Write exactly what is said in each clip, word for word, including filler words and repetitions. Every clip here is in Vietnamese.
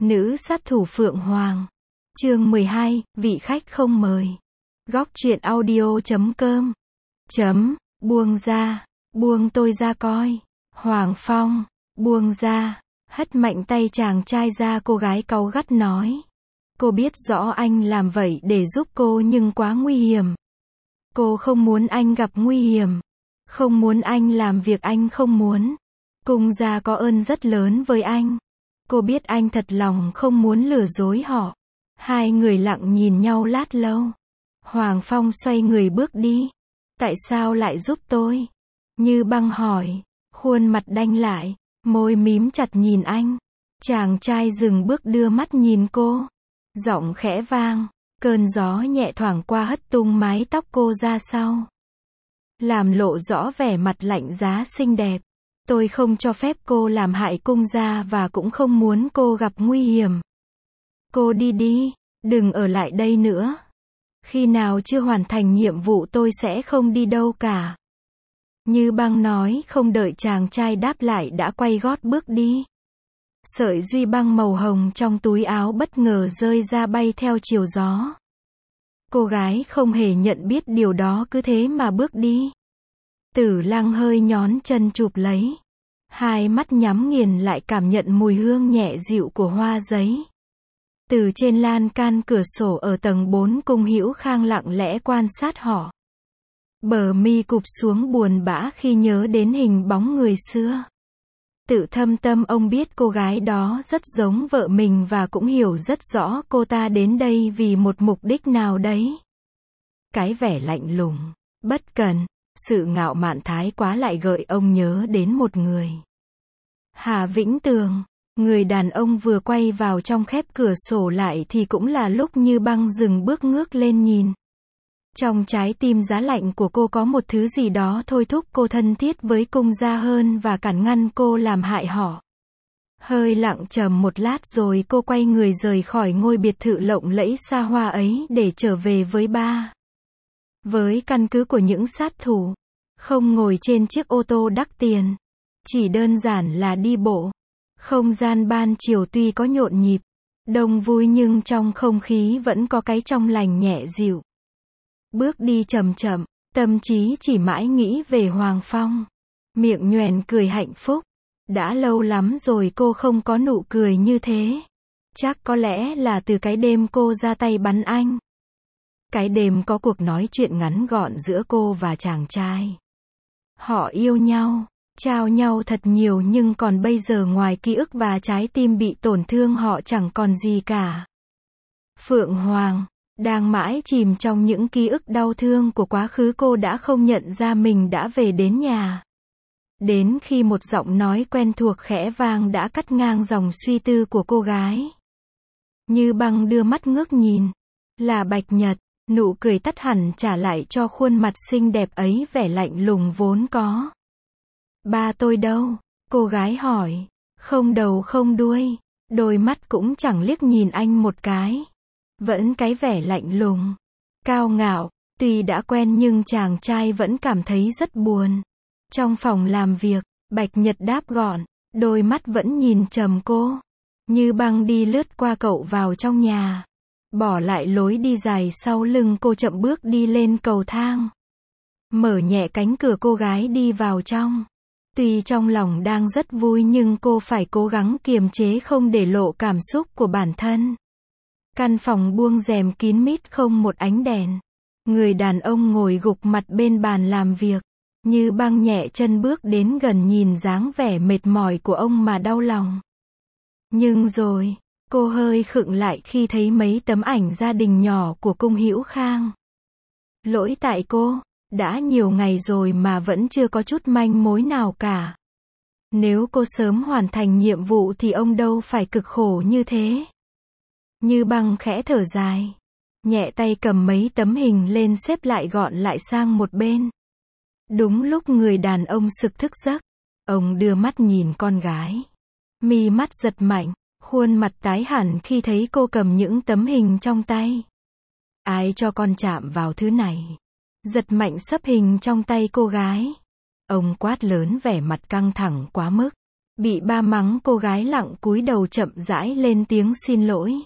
Nữ sát thủ Phượng Hoàng. Chương mười hai, vị khách không mời. Góc truyện audio chấm com. Chấm, buông ra, buông tôi ra coi. Hoàng Phong, buông ra, hất mạnh tay chàng trai ra. Cô gái cáu gắt nói. Cô biết rõ anh làm vậy để giúp cô nhưng quá nguy hiểm. Cô không muốn anh gặp nguy hiểm. Không muốn anh làm việc anh không muốn. Cung gia có ơn rất lớn với anh. Cô biết anh thật lòng không muốn lừa dối họ. Hai người lặng nhìn nhau lát lâu. Hoàng Phong xoay người bước đi. Tại sao lại giúp tôi? Như Băng hỏi. Khuôn mặt đanh lại, môi mím chặt nhìn anh. Chàng trai dừng bước đưa mắt nhìn cô. Giọng khẽ vang, cơn gió nhẹ thoảng qua hất tung mái tóc cô ra sau. Làm lộ rõ vẻ mặt lạnh giá xinh đẹp. Tôi không cho phép cô làm hại cung gia và cũng không muốn cô gặp nguy hiểm. Cô đi đi, đừng ở lại đây nữa. Khi nào chưa hoàn thành nhiệm vụ tôi sẽ không đi đâu cả. Như Băng nói, không đợi chàng trai đáp lại đã quay gót bước đi. Sợi duy băng màu hồng trong túi áo bất ngờ rơi ra bay theo chiều gió. Cô gái không hề nhận biết điều đó cứ thế mà bước đi. Tử Lăng hơi nhón chân chụp lấy. Hai mắt nhắm nghiền lại cảm nhận mùi hương nhẹ dịu của hoa giấy. Từ trên lan can cửa sổ ở tầng bốn Cung Hữu Khang lặng lẽ quan sát họ. Bờ mi cụp xuống buồn bã khi nhớ đến hình bóng người xưa. Tự thâm tâm ông biết cô gái đó rất giống vợ mình và cũng hiểu rất rõ cô ta đến đây vì một mục đích nào đấy. Cái vẻ lạnh lùng, bất cần, sự ngạo mạn thái quá lại gợi ông nhớ đến một người. Hà Vĩnh Tường, người đàn ông vừa quay vào trong khép cửa sổ lại thì cũng là lúc Như Băng dừng bước ngước lên nhìn. Trong trái tim giá lạnh của cô có một thứ gì đó thôi thúc cô thân thiết với cung gia hơn và cản ngăn cô làm hại họ. Hơi lặng trầm một lát rồi cô quay người rời khỏi ngôi biệt thự lộng lẫy xa hoa ấy để trở về với ba. Với căn cứ của những sát thủ, không ngồi trên chiếc ô tô đắt tiền, chỉ đơn giản là đi bộ. Không gian ban chiều tuy có nhộn nhịp, đông vui nhưng trong không khí vẫn có cái trong lành nhẹ dịu. Bước đi chậm chậm, tâm trí chỉ mãi nghĩ về Hoàng Phong. Miệng nhoẻn cười hạnh phúc. Đã lâu lắm rồi cô không có nụ cười như thế. Chắc có lẽ là từ cái đêm cô ra tay bắn anh. Cái đêm có cuộc nói chuyện ngắn gọn giữa cô và chàng trai. Họ yêu nhau, trao nhau thật nhiều nhưng còn bây giờ ngoài ký ức và trái tim bị tổn thương họ chẳng còn gì cả. Phượng Hoàng đang mãi chìm trong những ký ức đau thương của quá khứ, cô đã không nhận ra mình đã về đến nhà. Đến khi một giọng nói quen thuộc khẽ vang đã cắt ngang dòng suy tư của cô gái. Như Băng đưa mắt ngước nhìn. Là Bạch Nhật, nụ cười tắt hẳn trả lại cho khuôn mặt xinh đẹp ấy vẻ lạnh lùng vốn có. Ba tôi đâu? Cô gái hỏi. Không đầu không đuôi, đôi mắt cũng chẳng liếc nhìn anh một cái. Vẫn cái vẻ lạnh lùng, cao ngạo, tuy đã quen nhưng chàng trai vẫn cảm thấy rất buồn. Trong phòng làm việc, Bạch Nhật đáp gọn, đôi mắt vẫn nhìn trầm cô. Như Băng đi lướt qua cậu vào trong nhà. Bỏ lại lối đi dài sau lưng cô chậm bước đi lên cầu thang. Mở nhẹ cánh cửa cô gái đi vào trong. Tuy trong lòng đang rất vui nhưng cô phải cố gắng kiềm chế không để lộ cảm xúc của bản thân. Căn phòng buông rèm kín mít không một ánh đèn. Người đàn ông ngồi gục mặt bên bàn làm việc. Như Băng nhẹ chân bước đến gần nhìn dáng vẻ mệt mỏi của ông mà đau lòng. Nhưng rồi, cô hơi khựng lại khi thấy mấy tấm ảnh gia đình nhỏ của Cung Hữu Khang. Lỗi tại cô, đã nhiều ngày rồi mà vẫn chưa có chút manh mối nào cả. Nếu cô sớm hoàn thành nhiệm vụ thì ông đâu phải cực khổ như thế. Như Băng khẽ thở dài, nhẹ tay cầm mấy tấm hình lên xếp lại gọn lại sang một bên. Đúng lúc người đàn ông sực thức giấc, ông đưa mắt nhìn con gái. Mi mắt giật mạnh, khuôn mặt tái hẳn khi thấy cô cầm những tấm hình trong tay. Ai cho con chạm vào thứ này? Giật mạnh xấp hình trong tay cô gái. Ông quát lớn vẻ mặt căng thẳng quá mức. Bị ba mắng, cô gái lặng cúi đầu chậm rãi lên tiếng xin lỗi.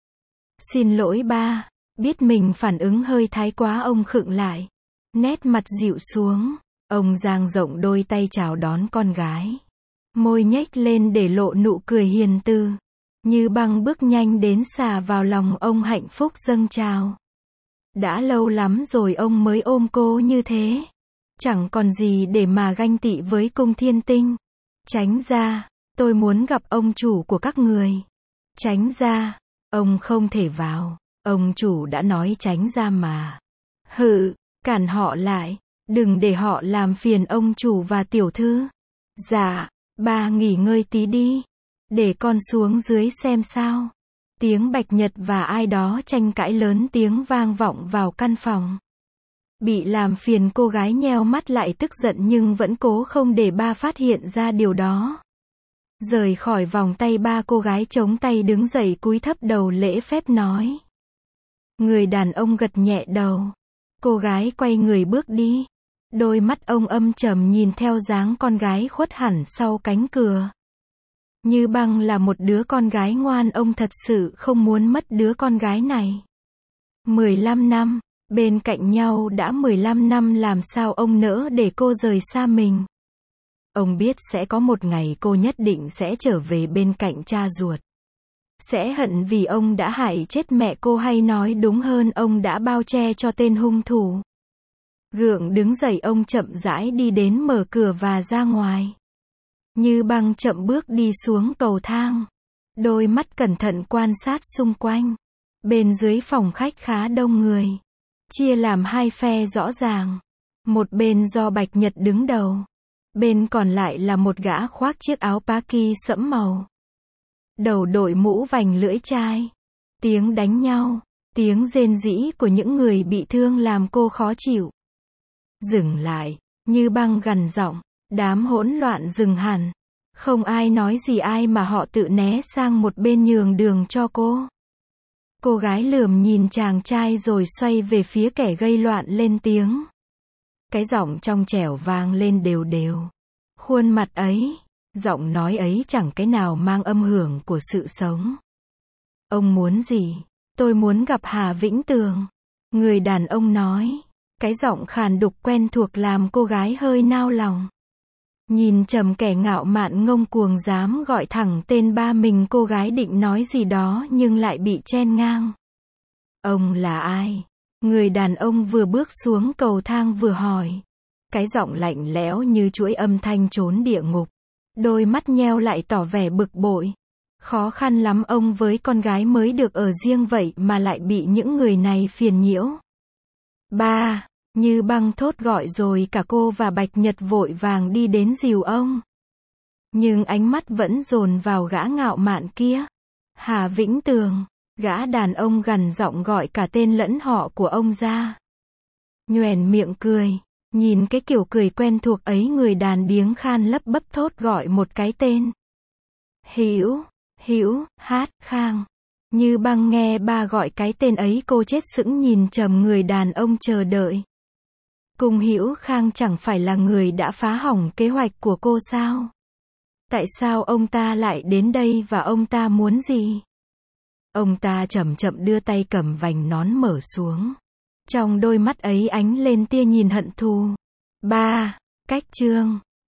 Xin lỗi ba. Biết mình phản ứng hơi thái quá, ông khựng lại. Nét mặt dịu xuống. Ông dang rộng đôi tay chào đón con gái. Môi nhếch lên để lộ nụ cười hiền từ. Như Băng bước nhanh đến xà vào lòng ông, hạnh phúc dâng trào. Đã lâu lắm rồi ông mới ôm cô như thế. Chẳng còn gì để mà ganh tị với cung thiên tinh. Tránh ra, tôi muốn gặp ông chủ của các người. Tránh ra, ông không thể vào. Ông chủ đã nói tránh ra mà. Hự, cản họ lại. Đừng để họ làm phiền ông chủ và tiểu thư. Dạ, ba nghỉ ngơi tí đi. Để con xuống dưới xem sao. Tiếng Bạch Nhật và ai đó tranh cãi lớn tiếng vang vọng vào căn phòng. Bị làm phiền, cô gái nheo mắt lại tức giận nhưng vẫn cố không để ba phát hiện ra điều đó. Rời khỏi vòng tay ba, cô gái chống tay đứng dậy cúi thấp đầu lễ phép nói. Người đàn ông gật nhẹ đầu. Cô gái quay người bước đi. Đôi mắt ông âm trầm nhìn theo dáng con gái khuất hẳn sau cánh cửa. Như Băng là một đứa con gái ngoan, ông thật sự không muốn mất đứa con gái này. mười lăm năm, bên cạnh nhau đã mười lăm năm, làm sao ông nỡ để cô rời xa mình. Ông biết sẽ có một ngày cô nhất định sẽ trở về bên cạnh cha ruột. Sẽ hận vì ông đã hại chết mẹ cô, hay nói đúng hơn ông đã bao che cho tên hung thủ. Gượng đứng dậy, ông chậm rãi đi đến mở cửa và ra ngoài. Như Băng chậm bước đi xuống cầu thang. Đôi mắt cẩn thận quan sát xung quanh. Bên dưới phòng khách khá đông người. Chia làm hai phe rõ ràng. Một bên do Bạch Nhật đứng đầu. Bên còn lại là một gã khoác chiếc áo kaki sẫm màu. Đầu đội mũ vành lưỡi chai. Tiếng đánh nhau, tiếng rên rỉ của những người bị thương làm cô khó chịu. Dừng lại, Như Băng gằn giọng. Đám hỗn loạn dừng hẳn. Không ai nói gì ai mà họ tự né sang một bên nhường đường cho cô. Cô gái lườm nhìn chàng trai rồi xoay về phía kẻ gây loạn lên tiếng. Cái giọng trong trẻo vang lên đều đều. Khuôn mặt ấy, giọng nói ấy chẳng cái nào mang âm hưởng của sự sống. Ông muốn gì? Tôi muốn gặp Hà Vĩnh Tường. Người đàn ông nói. Cái giọng khàn đục quen thuộc làm cô gái hơi nao lòng. Nhìn trầm kẻ ngạo mạn ngông cuồng dám gọi thẳng tên ba mình, cô gái định nói gì đó nhưng lại bị chen ngang. Ông là ai? Người đàn ông vừa bước xuống cầu thang vừa hỏi. Cái giọng lạnh lẽo như chuỗi âm thanh trốn địa ngục. Đôi mắt nheo lại tỏ vẻ bực bội. Khó khăn lắm ông với con gái mới được ở riêng vậy mà lại bị những người này phiền nhiễu. Ba, Như Băng thốt gọi rồi cả cô và Bạch Nhật vội vàng đi đến dìu ông. Nhưng ánh mắt vẫn dồn vào gã ngạo mạn kia. Hà Vĩnh Tường, gã đàn ông gằn giọng gọi cả tên lẫn họ của ông ra. Nhoẻn miệng cười, nhìn cái kiểu cười quen thuộc ấy, người đàn điếng khan lấp bấp thốt gọi một cái tên. Hữu, Hữu, Hát, Khang. Như Băng nghe ba gọi cái tên ấy, cô chết sững nhìn trầm người đàn ông chờ đợi. Cùng Hữu Khang chẳng phải là người đã phá hỏng kế hoạch của cô sao? Tại sao ông ta lại đến đây và ông ta muốn gì? Ông ta chậm chậm đưa tay cầm vành nón mở xuống. Trong đôi mắt ấy ánh lên tia nhìn hận thù. Ba, cách chương.